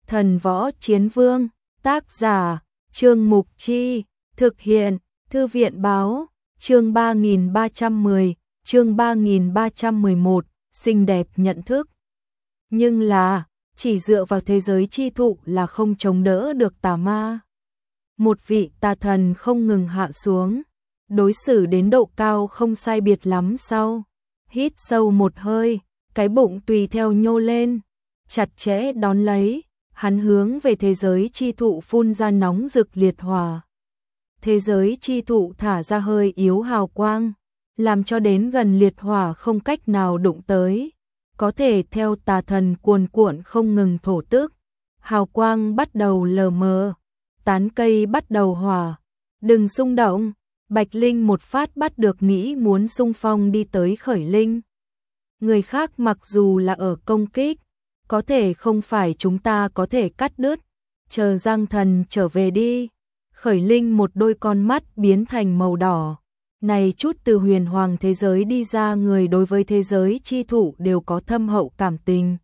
Thần Võ Chiến Vương, tác giả, Trương Mục Chi, thực hiện, Thư viện Báo, chương 3310, chương 3311, xinh đẹp nhận thức. Nhưng là, chỉ dựa vào thế giới chi thụ là không chống đỡ được tà ma. Một vị tà thần không ngừng hạ xuống, đối xử đến độ cao không sai biệt lắm sau. Hít sâu một hơi, cái bụng tùy theo nhô lên, chặt chẽ đón lấy, hắn hướng về thế giới chi thụ phun ra nóng rực liệt hỏa. Thế giới chi thụ thả ra hơi yếu hào quang, làm cho đến gần liệt hỏa không cách nào đụng tới, có thể theo tà thần cuồn cuộn không ngừng thổ tức. Hào quang bắt đầu lờ mờ, tán cây bắt đầu hỏa, đừng xung động. Bạch Linh một phát bắt được nghĩ muốn xung phong đi tới Khởi Linh. Người khác mặc dù là ở công kích, có thể không phải chúng ta có thể cắt đứt, chờ Giang Thần trở về đi. Khởi Linh một đôi con mắt biến thành màu đỏ. Này chút từ huyền hoàng thế giới đi ra người đối với thế giới chi thụ đều có thâm hậu cảm tình.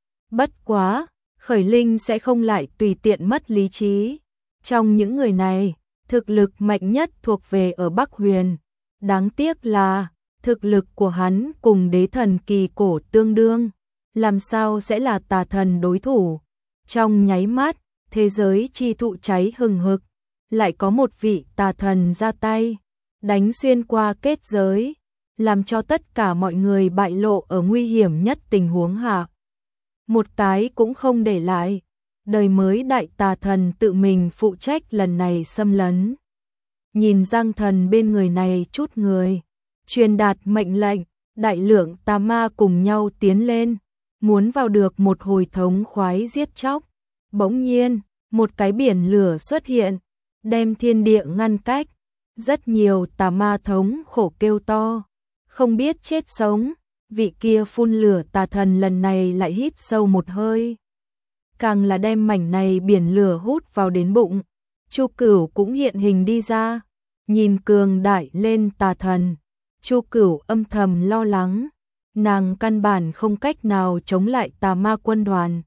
Bất quá, Khởi Linh sẽ không lại tùy tiện mất lý trí. Trong những người này, thực lực mạnh nhất thuộc về ở Bắc Huyền. Đáng tiếc là, thực lực của hắn cùng đế thần kỳ cổ tương đương, làm sao sẽ là tà thần đối thủ. Trong nháy mắt, thế giới chi thụ cháy hừng hực, lại có một vị tà thần ra tay, đánh xuyên qua kết giới, làm cho tất cả mọi người bại lộ ở nguy hiểm nhất tình huống hạ. Một cái cũng không để lại. Đời mới đại tà thần tự mình phụ trách lần này xâm lấn. Nhìn Giang Thần bên người này chút người, truyền đạt mệnh lệnh, đại lượng tà ma cùng nhau tiến lên, muốn vào được một hồi thống khoái giết chóc. Bỗng nhiên, một cái biển lửa xuất hiện, đem thiên địa ngăn cách. Rất nhiều tà ma thống khổ kêu to, không biết chết sống. Vị kia phun lửa tà thần lần này lại hít sâu một hơi, càng là đem mảnh này biển lửa hút vào đến bụng. Chu Cửu cũng hiện hình đi ra, nhìn cường đại lên tà thần. Chu Cửu âm thầm lo lắng, nàng căn bản không cách nào chống lại tà ma quân đoàn.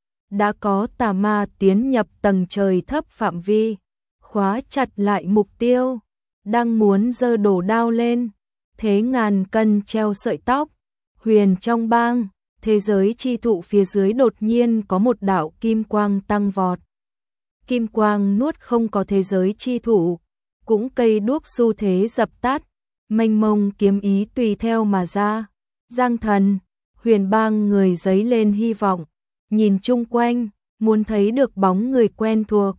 Đã có tà ma tiến nhập tầng trời thấp phạm vi, khóa chặt lại mục tiêu, đang muốn giơ đồ đao lên, thế ngàn cân treo sợi tóc. Huyền trong bang, thế giới chi thụ phía dưới đột nhiên có một đạo kim quang tăng vọt. Kim quang nuốt không có thế giới chi thụ, cũng cây đuốc xu thế dập tắt, mênh mông kiếm ý tùy theo mà ra. Giang Thần, Huyền bang người giấy lên hy vọng, nhìn chung quanh, muốn thấy được bóng người quen thuộc.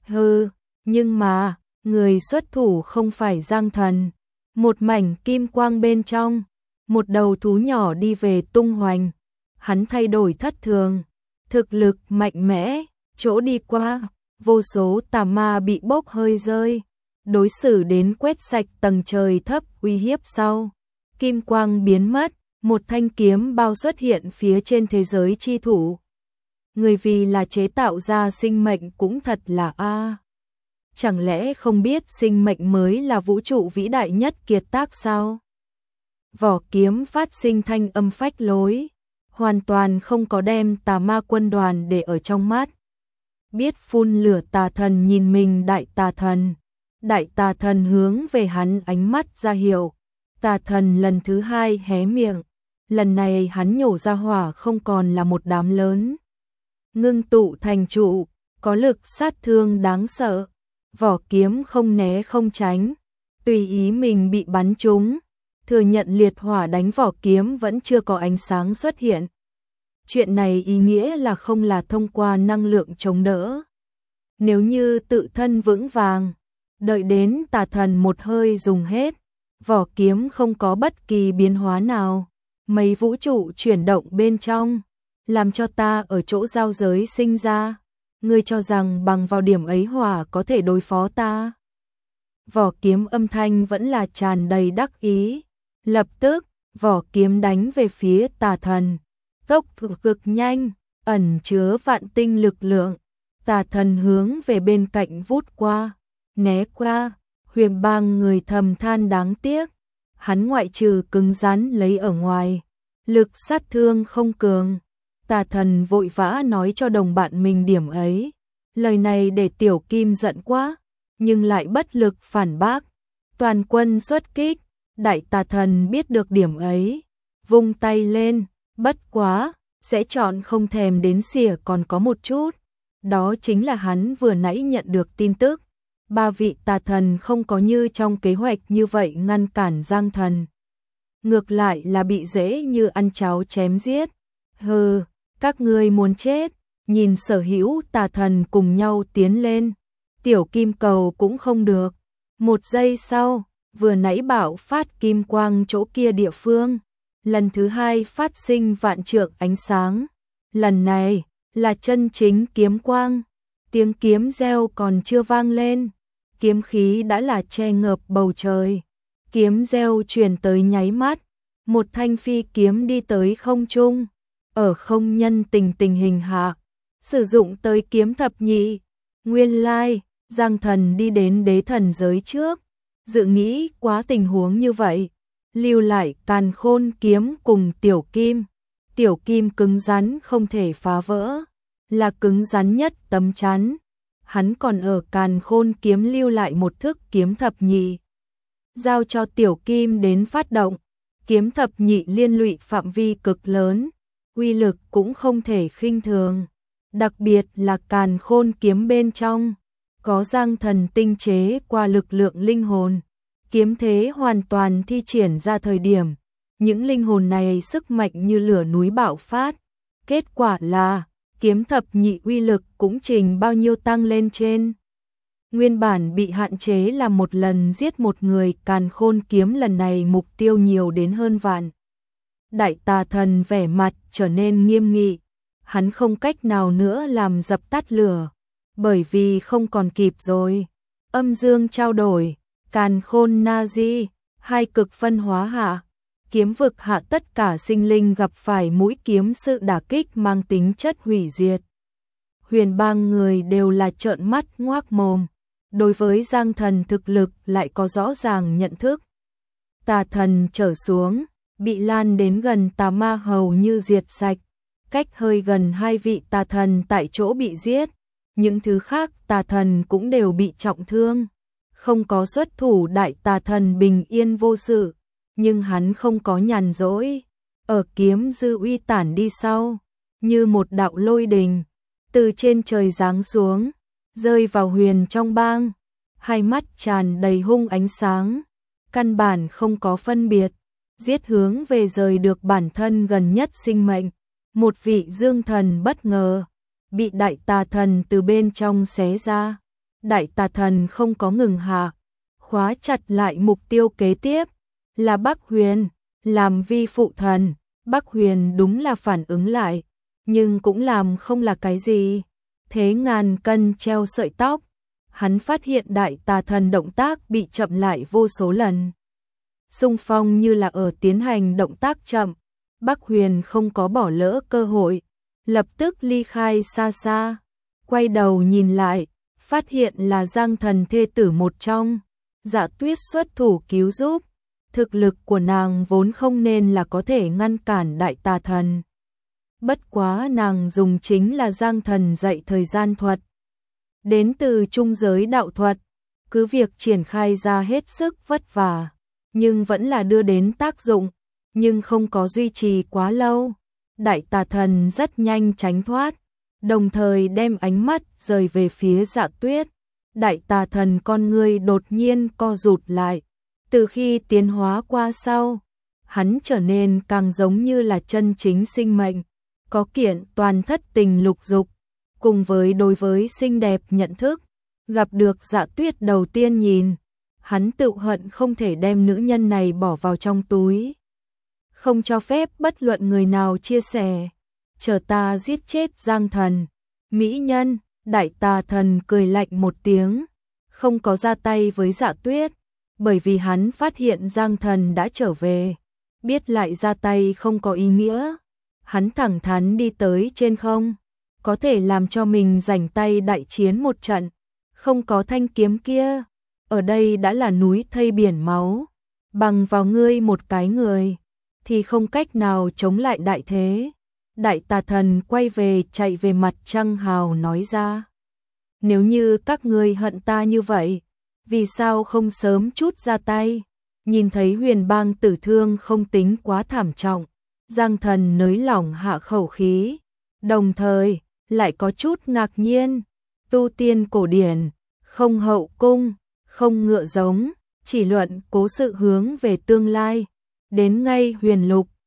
Nhưng mà, người xuất thủ không phải Giang Thần. Một mảnh kim quang bên trong, một đầu thú nhỏ đi về tung hoành. Hắn thay đổi thất thường, thực lực mạnh mẽ, chỗ đi qua, vô số tà ma bị bốc hơi rơi, đối xử đến quét sạch tầng trời thấp uy hiếp sau. Kim quang biến mất, một thanh kiếm bao xuất hiện phía trên thế giới chi thụ. Người vì là chế tạo ra sinh mệnh cũng thật là Chẳng lẽ không biết sinh mệnh mới là vũ trụ vĩ đại nhất kiệt tác sao? Vỏ kiếm phát sinh thanh âm phách lối, hoàn toàn không có đem tà ma quân đoàn để ở trong mắt. Biết phun lửa tà thần nhìn mình đại tà thần hướng về hắn ánh mắt ra hiệu. Tà thần lần thứ hai hé miệng, lần này hắn nhổ ra hỏa không còn là một đám lớn, ngưng tụ thành trụ, có lực sát thương đáng sợ. Vỏ kiếm không né không tránh, tùy ý mình bị bắn trúng, thừa nhận liệt hỏa đánh vỏ kiếm vẫn chưa có ánh sáng xuất hiện. Chuyện này ý nghĩa là không là thông qua năng lượng chống đỡ. Nếu như tự thân vững vàng, đợi đến tà thần một hơi dùng hết, vỏ kiếm không có bất kỳ biến hóa nào, mấy vũ trụ chuyển động bên trong, làm cho ta ở chỗ giao giới sinh ra. Ngươi cho rằng bằng vào điểm ấy hỏa có thể đối phó ta? Vỏ kiếm âm thanh vẫn là tràn đầy đắc ý. Lập tức, vỏ kiếm đánh về phía tà thần. Tốc độ cực nhanh, ẩn chứa vạn tinh lực lượng. Tà thần hướng về bên cạnh vút qua, né qua. Huyền bang người thầm than đáng tiếc. Hắn ngoại trừ cứng rắn lấy ở ngoài, lực sát thương không cường. Tà thần vội vã nói cho đồng bạn mình điểm ấy. Lời này để Tiểu Kim giận quá, nhưng lại bất lực phản bác. Toàn quân xuất kích, đại tà thần biết được điểm ấy, vung tay lên, bất quá, sẽ chọn không thèm đến xỉa còn có một chút. Đó chính là hắn vừa nãy nhận được tin tức. 3 vị tà thần không có như trong kế hoạch như vậy ngăn cản Giang Thần. Ngược lại là bị dễ như ăn cháo chém giết. Hừ, các ngươi muốn chết, nhìn Sở Hữu tà thần cùng nhau tiến lên. Tiểu Kim cầu cũng không được. Một giây sau, vừa nãy bạo phát kim quang chỗ kia địa phương. Lần thứ 2 phát sinh vạn trượng ánh sáng. Lần này là chân chính kiếm quang. Tiếng kiếm reo còn chưa vang lên. Kiếm khí đã là che ngợp bầu trời. Kiếm reo truyền tới nháy mắt. Một thanh phi kiếm đi tới không trung. Ở không nhân tình hình hạ. Sử dụng tới kiếm thập nhị. Nguyên lai, Giang Thần đi đến đế thần giới trước. Dự nghĩ quá tình huống như vậy. Lưu lại Càn Khôn kiếm cùng Tiểu Kim. Tiểu Kim cứng rắn không thể phá vỡ. Là cứng rắn nhất tấm chắn. Hắn còn ở Càn Khôn kiếm lưu lại một thức kiếm thập nhị. Giao cho Tiểu Kim đến phát động. Kiếm thập nhị liên lụy phạm vi cực lớn. Uy lực cũng không thể khinh thường. Đặc biệt là Càn Khôn kiếm bên trong. Có Giang Thần tinh chế qua lực lượng linh hồn. Kiếm thế hoàn toàn thi triển ra thời điểm. Những linh hồn này sức mạnh như lửa núi bạo phát. Kết quả là kiếm thập nhị uy lực cũng trình bao nhiêu tăng lên trên. Nguyên bản bị hạn chế là một lần giết một người, Càn Khôn kiếm lần này mục tiêu nhiều đến hơn vạn. Đại tà thần vẻ mặt trở nên nghiêm nghị. Hắn không cách nào nữa làm dập tắt lửa. Bởi vì không còn kịp rồi. Âm dương trao đổi. Càn Khôn na di. Hai cực phân hóa hạ. Kiếm vực hạ tất cả sinh linh gặp phải mũi kiếm sự đả kích mang tính chất hủy diệt. Huyền bang người đều là trợn mắt ngoác mồm. Đối với Giang Thần thực lực lại có rõ ràng nhận thức. Tà thần trở xuống, bị lan đến gần tà ma hầu như diệt sạch. Cách hơi gần 2 vị tà thần tại chỗ bị giết. Những thứ khác tà thần cũng đều bị trọng thương. Không có xuất thủ, đại tà thần bình yên vô sự. Nhưng hắn không có nhàn rỗi. Ở kiếm dư uy tản đi sau. Như một đạo lôi đình. Từ trên trời giáng xuống. Rơi vào huyền trong bang. Hai mắt tràn đầy hung ánh sáng. Căn bản không có phân biệt. Giết hướng về rời được bản thân gần nhất sinh mệnh. Một vị dương thần bất ngờ. Bị đại tà thần từ bên trong xé ra. Đại tà thần không có ngừng hạ. Khóa chặt lại mục tiêu kế tiếp. Là Bắc Huyền. Làm vi phụ thần. Bắc Huyền đúng là phản ứng lại. Nhưng cũng làm không là cái gì. Thế ngàn cân treo sợi tóc. Hắn phát hiện đại tà thần động tác bị chậm lại vô số lần. Xung phong như là ở tiến hành động tác chậm. Bắc Huyền không có bỏ lỡ cơ hội. Lập tức ly khai xa xa. Quay đầu nhìn lại. Phát hiện là Giang Thần thê tử một trong. Dạ Tuyết xuất thủ cứu giúp. Thực lực của nàng vốn không nên là có thể ngăn cản đại tà thần. Bất quá nàng dùng chính là Giang Thần dạy thời gian thuật. Đến từ trung giới đạo thuật. Cứ việc triển khai ra hết sức vất vả. Nhưng vẫn là đưa đến tác dụng. Nhưng không có duy trì quá lâu. Đại tà thần rất nhanh tránh thoát. Đồng thời đem ánh mắt rời về phía Dạ Tuyết. Đại tà thần con ngươi đột nhiên co rụt lại. Từ khi tiến hóa qua sau, hắn trở nên càng giống như là chân chính sinh mệnh. Có kiện toàn thất tình lục dục. Cùng với đối với xinh đẹp nhận thức. Gặp được Dạ Tuyết đầu tiên nhìn. Hắn tự hận không thể đem nữ nhân này bỏ vào trong túi. Không cho phép bất luận người nào chia sẻ. Chờ ta giết chết Giang Thần. Mỹ nhân, đại tà thần cười lạnh một tiếng. Không có ra tay với Dạ Tuyết. Bởi vì hắn phát hiện Giang Thần đã trở về. Biết lại ra tay không có ý nghĩa. Hắn thẳng thắn đi tới trên không. Có thể làm cho mình rảnh tay đại chiến một trận. Không có thanh kiếm kia. Ở đây đã là núi thây biển máu. Bằng vào ngươi một cái người. Thì không cách nào chống lại đại thế. Đại tà thần quay về chạy về mặt Trăng Hào nói ra. Nếu như các ngươi hận ta như vậy, vì sao không sớm chút ra tay? Nhìn thấy Huyền Bang tử thương không tính quá thảm trọng, Giang Thần nới lỏng hạ khẩu khí, đồng thời lại có chút ngạc nhiên. Tu tiên cổ điển, không hậu cung, không ngựa giống, chỉ luận cố sự hướng về tương lai. Đến ngay Huyền Lục,